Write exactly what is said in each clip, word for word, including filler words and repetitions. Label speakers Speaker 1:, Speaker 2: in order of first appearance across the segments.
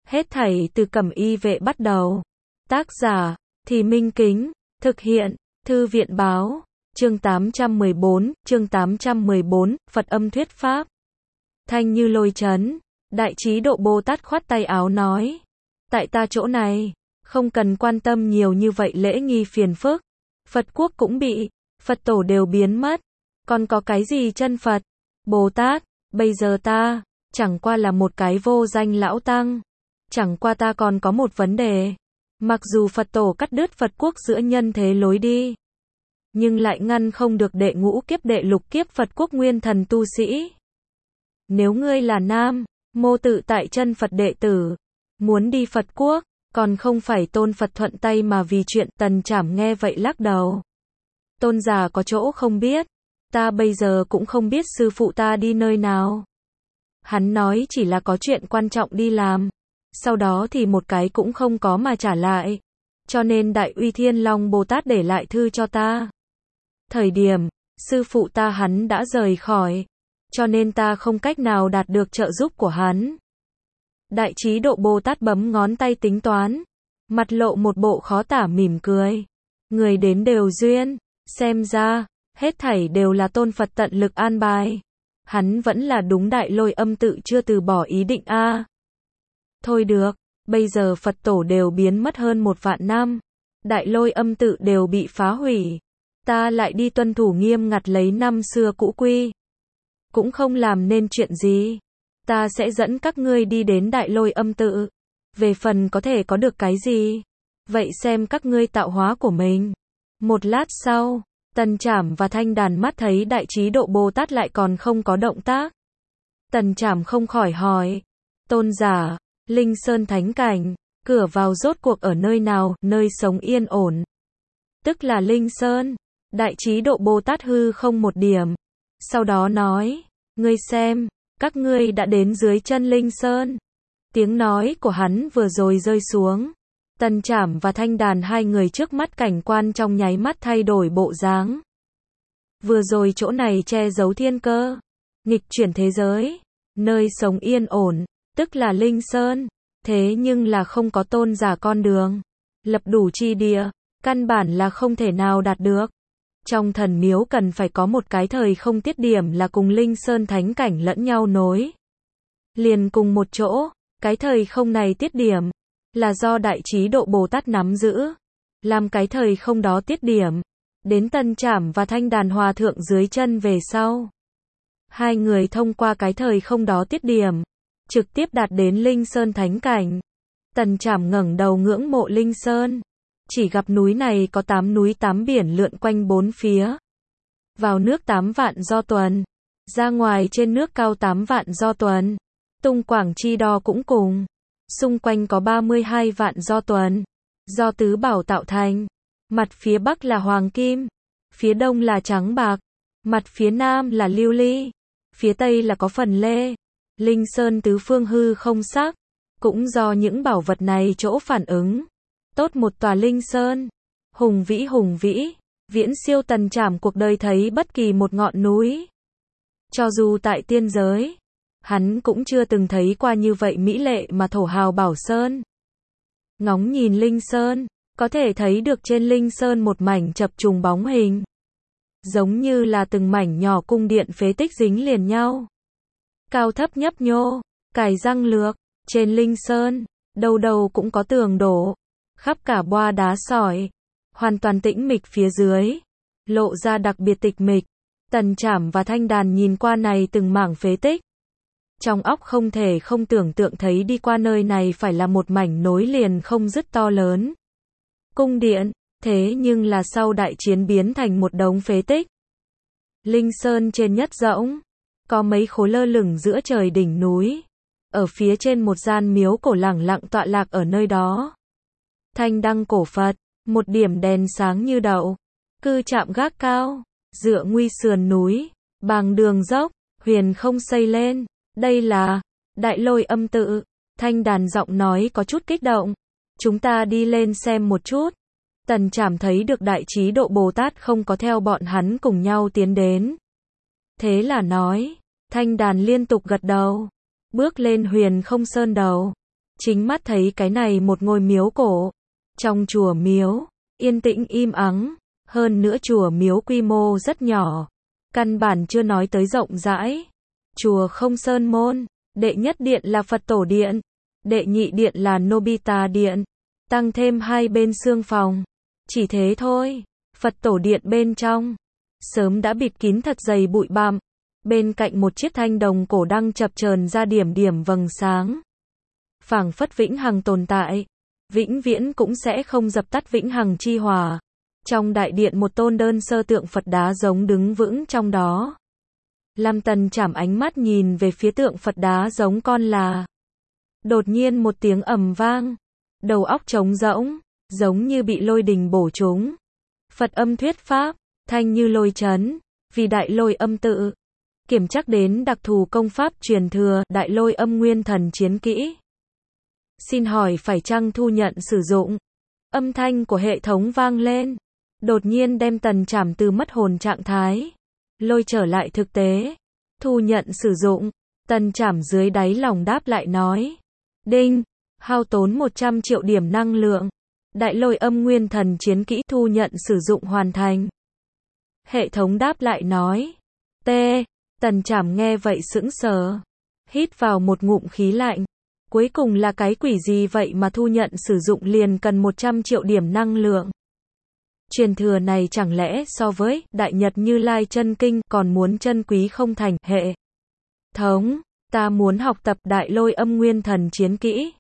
Speaker 1: Hết thảy từ Cẩm Y Vệ bắt đầu. Tác giả, Thì Minh Kính, thực hiện, Thư viện báo, chương tám trăm mười bốn, chương tám trăm mười bốn, Phật âm thuyết pháp. Thanh như lôi chấn, Đại Trí Độ Bồ Tát khoát tay áo nói, tại ta chỗ này, không cần quan tâm nhiều như vậy lễ nghi phiền phức. Phật quốc cũng bị, Phật tổ đều biến mất, còn có cái gì chân Phật? Bồ Tát, bây giờ ta, chẳng qua là một cái vô danh lão tăng. Chẳng qua ta còn có một vấn đề. Mặc dù Phật tổ cắt đứt Phật quốc giữa nhân thế lối đi, nhưng lại ngăn không được đệ ngũ kiếp đệ lục kiếp Phật quốc nguyên thần tu sĩ. Nếu ngươi là nam, mô tự tại chân Phật đệ tử, muốn đi Phật quốc, còn không phải tôn Phật thuận tay mà vì chuyện. Tần Trảm nghe vậy lắc đầu. Tôn giả có chỗ không biết, ta bây giờ cũng không biết sư phụ ta đi nơi nào. Hắn nói chỉ là có chuyện quan trọng đi làm, sau đó thì một cái cũng không có mà trả lại. Cho nên Đại Uy Thiên Long Bồ Tát để lại thư cho ta. Thời điểm, sư phụ ta hắn đã rời khỏi, cho nên ta không cách nào đạt được trợ giúp của hắn. Đại Trí Độ Bồ Tát bấm ngón tay tính toán, mặt lộ một bộ khó tả mỉm cười. Người đến đều duyên, xem ra, hết thảy đều là tôn Phật tận lực an bài. Hắn vẫn là đúng Đại Lôi Âm tự chưa từ bỏ ý định a. À. Thôi được, bây giờ Phật tổ đều biến mất hơn một vạn năm, Đại Lôi Âm tự đều bị phá hủy, ta lại đi tuân thủ nghiêm ngặt lấy năm xưa cũ quy, cũng không làm nên chuyện gì. Ta sẽ dẫn các ngươi đi đến Đại Lôi Âm tự, về phần có thể có được cái gì, vậy xem các ngươi tạo hóa của mình. Một lát sau, Tần Trảm và Thanh Đàn mắt thấy Đại Trí Độ Bồ Tát lại còn không có động tác. Tần Trảm không khỏi hỏi, tôn giả, Linh Sơn Thánh Cảnh, cửa vào rốt cuộc ở nơi nào? Nơi sống yên ổn, tức là Linh Sơn. Đại Trí Độ Bồ Tát hư không một điểm, sau đó nói, ngươi xem, các ngươi đã đến dưới chân Linh Sơn. Tiếng nói của hắn vừa rồi rơi xuống, Tần Trảm và Thanh Đàn hai người trước mắt cảnh quan trong nháy mắt thay đổi bộ dáng. Vừa rồi chỗ này che giấu thiên cơ, nghịch chuyển thế giới, nơi sống yên ổn, tức là Linh Sơn, thế nhưng là không có tôn giả con đường, lập đủ chi địa, căn bản là không thể nào đạt được. Trong thần miếu cần phải có một cái thời không tiết điểm là cùng Linh Sơn Thánh Cảnh lẫn nhau nối liền cùng một chỗ. Cái thời không này tiết điểm là do Đại Trí Độ Bồ Tát nắm giữ, làm cái thời không đó tiết điểm đến Tần Trảm và Thanh Đàn hòa thượng dưới chân về sau. Hai người thông qua cái thời không đó tiết điểm, trực tiếp đạt đến Linh Sơn Thánh Cảnh. Tần Trảm ngẩng đầu ngưỡng mộ Linh Sơn, chỉ gặp núi này có tám núi tám biển lượn quanh bốn phía. Vào nước tám vạn do tuần, ra ngoài trên nước cao tám vạn do tuần. Tung Quảng Chi Đo cũng cùng, xung quanh có ba mươi hai vạn do tuần, do tứ bảo tạo thành. Mặt phía bắc là hoàng kim, phía đông là trắng bạc, mặt phía nam là lưu ly, phía tây là có phần lê. Linh Sơn tứ phương hư không sắc, cũng do những bảo vật này chỗ phản ứng. Tốt một tòa Linh Sơn, hùng vĩ hùng vĩ, viễn siêu Tần Trảm cuộc đời thấy bất kỳ một ngọn núi. Cho dù tại tiên giới, hắn cũng chưa từng thấy qua như vậy mỹ lệ mà thổ hào bảo sơn. Ngóng nhìn Linh Sơn, có thể thấy được trên Linh Sơn một mảnh chập trùng bóng hình, giống như là từng mảnh nhỏ cung điện phế tích dính liền nhau, cao thấp nhấp nhô, cài răng lược. Trên Linh Sơn, đâu đâu cũng có tường đổ, khắp cả boa đá sỏi, hoàn toàn tĩnh mịch phía dưới, lộ ra đặc biệt tịch mịch. Tần Trảm và Thanh Đàn nhìn qua này từng mảng phế tích, trong óc không thể không tưởng tượng thấy đi qua nơi này phải là một mảnh nối liền không dứt to lớn cung điện, thế nhưng là sau đại chiến biến thành một đống phế tích. Linh Sơn trên nhất rỗng, có mấy khối lơ lửng giữa trời đỉnh núi, ở phía trên một gian miếu cổ lẳng lặng tọa lạc ở nơi đó. Thanh đăng cổ Phật, một điểm đèn sáng như đậu, cư chạm gác cao, dựa nguy sườn núi, bằng đường dốc, huyền không xây lên. Đây là Đại Lôi Âm tự. Thanh Đàn giọng nói có chút kích động, chúng ta đi lên xem một chút. Tần Trảm thấy được Đại Trí Độ Bồ Tát không có theo bọn hắn cùng nhau tiến đến, thế là nói. Thanh Đàn liên tục gật đầu, bước lên huyền không sơn đầu. chính mắt thấy cái này một ngôi miếu cổ. Trong chùa miếu, yên tĩnh im ắng, hơn nữa chùa miếu quy mô rất nhỏ, căn bản chưa nói tới rộng rãi. Chùa không sơn môn, đệ nhất điện là Phật tổ điện, đệ nhị điện là Nobita điện, tăng thêm hai bên xương phòng. Chỉ thế thôi, Phật tổ điện bên trong sớm đã bịt kín thật dày bụi bặm, bên cạnh một chiếc thanh đồng cổ đang chập chờn ra điểm điểm vầng sáng. Phảng phất vĩnh hằng tồn tại, vĩnh viễn cũng sẽ không dập tắt vĩnh hằng chi hỏa. Trong đại điện một tôn đơn sơ tượng Phật đá giống đứng vững trong đó. Lam Tần chảm ánh mắt nhìn về phía tượng Phật đá giống con là. Đột nhiên một tiếng ầm vang, đầu óc trống rỗng, giống như bị lôi đình bổ trúng. Phật âm thuyết pháp, thanh như lôi chấn, vì đại lôi âm tự. Kiểm chắc đến đặc thù công pháp truyền thừa, đại lôi âm nguyên thần chiến kỹ. Xin hỏi phải chăng thu nhận sử dụng? Âm thanh của hệ thống vang lên, đột nhiên đem Tần Trảm từ mất hồn trạng thái lôi trở lại thực tế. Thu nhận sử dụng, Tần Trảm dưới đáy lòng đáp lại nói. Đinh, hao tốn một trăm triệu điểm năng lượng. Đại lôi âm nguyên thần chiến kỹ thu nhận sử dụng hoàn thành. Hệ thống đáp lại nói. T. Tần Trảm nghe vậy sững sờ, hít vào một ngụm khí lạnh. Cuối cùng là cái quỷ gì vậy mà thu nhận sử dụng liền cần một trăm triệu điểm năng lượng. Truyền thừa này chẳng lẽ so với Đại Nhật Như Lai chân kinh còn muốn chân quý không thành? Hệ thống, ta muốn học tập đại lôi âm nguyên thần chiến kỹ.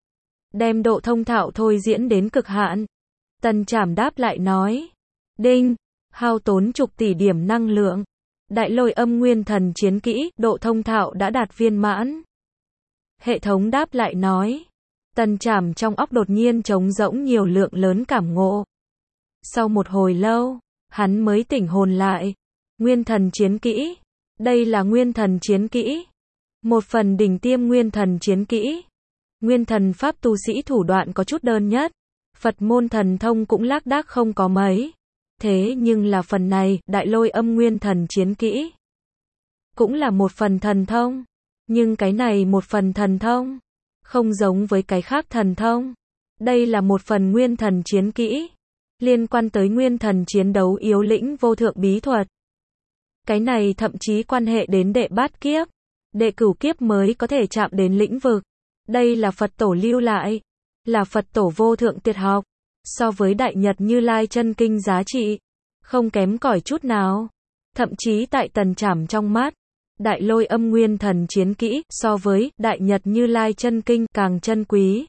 Speaker 1: Đem độ thông thạo thôi diễn đến cực hạn. Tần Trảm đáp lại nói. Đinh, hao tốn chục tỷ điểm năng lượng. Đại lôi âm nguyên thần chiến kỹ, độ thông thạo đã đạt viên mãn. Hệ thống đáp lại nói. Tần Trảm trong óc đột nhiên trống rỗng nhiều lượng lớn cảm ngộ. Sau một hồi lâu, hắn mới tỉnh hồn lại. Nguyên thần chiến kỹ. Đây là nguyên thần chiến kỹ. Một phần đỉnh tiêm nguyên thần chiến kỹ. Nguyên thần pháp tu sĩ thủ đoạn có chút đơn nhất. Phật môn thần thông cũng lác đác không có mấy. Thế nhưng là phần này, đại lôi âm nguyên thần chiến kỹ. Cũng là một phần thần thông. Nhưng cái này một phần thần thông. Không giống với cái khác thần thông. Đây là một phần nguyên thần chiến kỹ. Liên quan tới nguyên thần chiến đấu yếu lĩnh vô thượng bí thuật. Cái này thậm chí quan hệ đến đệ bát kiếp. Đệ cửu kiếp mới có thể chạm đến lĩnh vực. Đây là Phật tổ lưu lại. Là Phật tổ vô thượng tuyệt học. So với Đại Nhật Như Lai chân kinh giá trị. Không kém cỏi chút nào. Thậm chí tại Tần Trảm trong mắt. Đại lôi âm nguyên thần chiến kỹ so với Đại Nhật Như Lai chân kinh càng chân quý.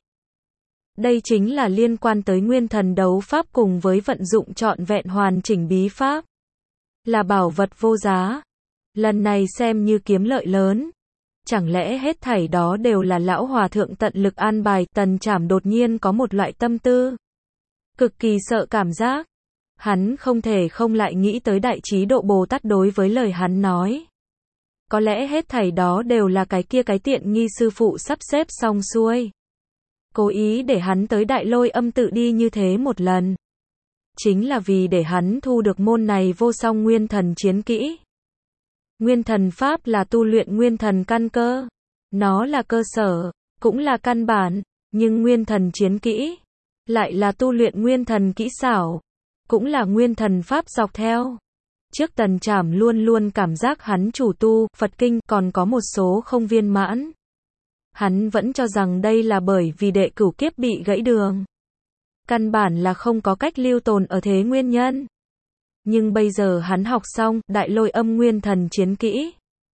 Speaker 1: Đây chính là liên quan tới nguyên thần đấu pháp cùng với vận dụng trọn vẹn hoàn chỉnh bí pháp. Là bảo vật vô giá. Lần này xem như kiếm lợi lớn. Chẳng lẽ hết thảy đó đều là lão hòa thượng tận lực an bài? Tần Trảm đột nhiên có một loại tâm tư. Cực kỳ sợ cảm giác. Hắn không thể không lại nghĩ tới Đại Trí Độ Bồ Tát đối với lời hắn nói. Có lẽ hết thảy đó đều là cái kia cái tiện nghi sư phụ sắp xếp xong xuôi. Cố ý để hắn tới đại lôi âm tự đi như thế một lần. Chính là vì để hắn thu được môn này vô song nguyên thần chiến kỹ. Nguyên thần pháp là tu luyện nguyên thần căn cơ. Nó là cơ sở, cũng là căn bản. Nhưng nguyên thần chiến kỹ lại là tu luyện nguyên thần kỹ xảo. Cũng là nguyên thần pháp dọc theo. Trước Tần Trảm luôn luôn cảm giác hắn chủ tu Phật kinh còn có một số không viên mãn. Hắn vẫn cho rằng đây là bởi vì đệ cửu kiếp bị gãy đường. Căn bản là không có cách lưu tồn ở thế nguyên nhân. Nhưng bây giờ hắn học xong đại lôi âm nguyên thần chiến kỹ.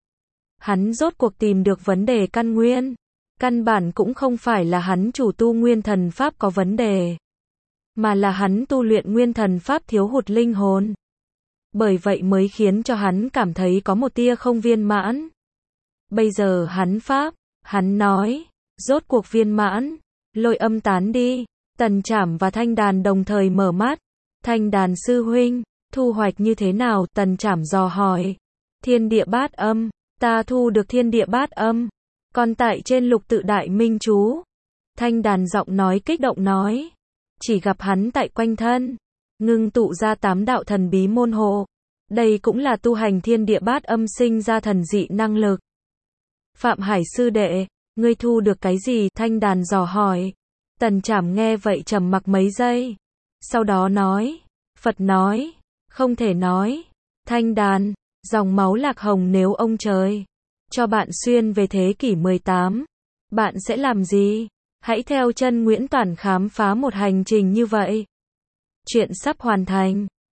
Speaker 1: Hắn rốt cuộc tìm được vấn đề căn nguyên. Căn bản cũng không phải là hắn chủ tu nguyên thần pháp có vấn đề. Mà là hắn tu luyện nguyên thần pháp thiếu hụt linh hồn. Bởi vậy mới khiến cho hắn cảm thấy có một tia không viên mãn. Bây giờ hắn pháp, hắn nói, rốt cuộc viên mãn, lôi âm tán đi. Tần Trảm và Thanh Đàn đồng thời mở mắt. Thanh Đàn sư huynh, thu hoạch như thế nào? Tần Trảm dò hỏi. Thiên địa bát âm, ta thu được thiên địa bát âm. Còn tại trên lục tự đại minh chú. Thanh Đàn giọng nói kích động nói. Chỉ gặp hắn tại quanh thân. Ngưng tụ ra tám đạo thần bí môn hộ. Đây cũng là tu hành thiên địa bát âm sinh ra thần dị năng lực. Phạm Hải sư đệ, Ngươi thu được cái gì? Thanh Đàn dò hỏi. Tần Trảm nghe vậy trầm mặc mấy giây. Sau đó nói. Phật nói. Không thể nói. Thanh Đàn, dòng máu Lạc Hồng nếu ông trời cho bạn xuyên về thế kỷ mười tám, bạn sẽ làm gì? Hãy theo chân Nguyễn Toản khám phá một hành trình như vậy. Chuyện sắp hoàn thành.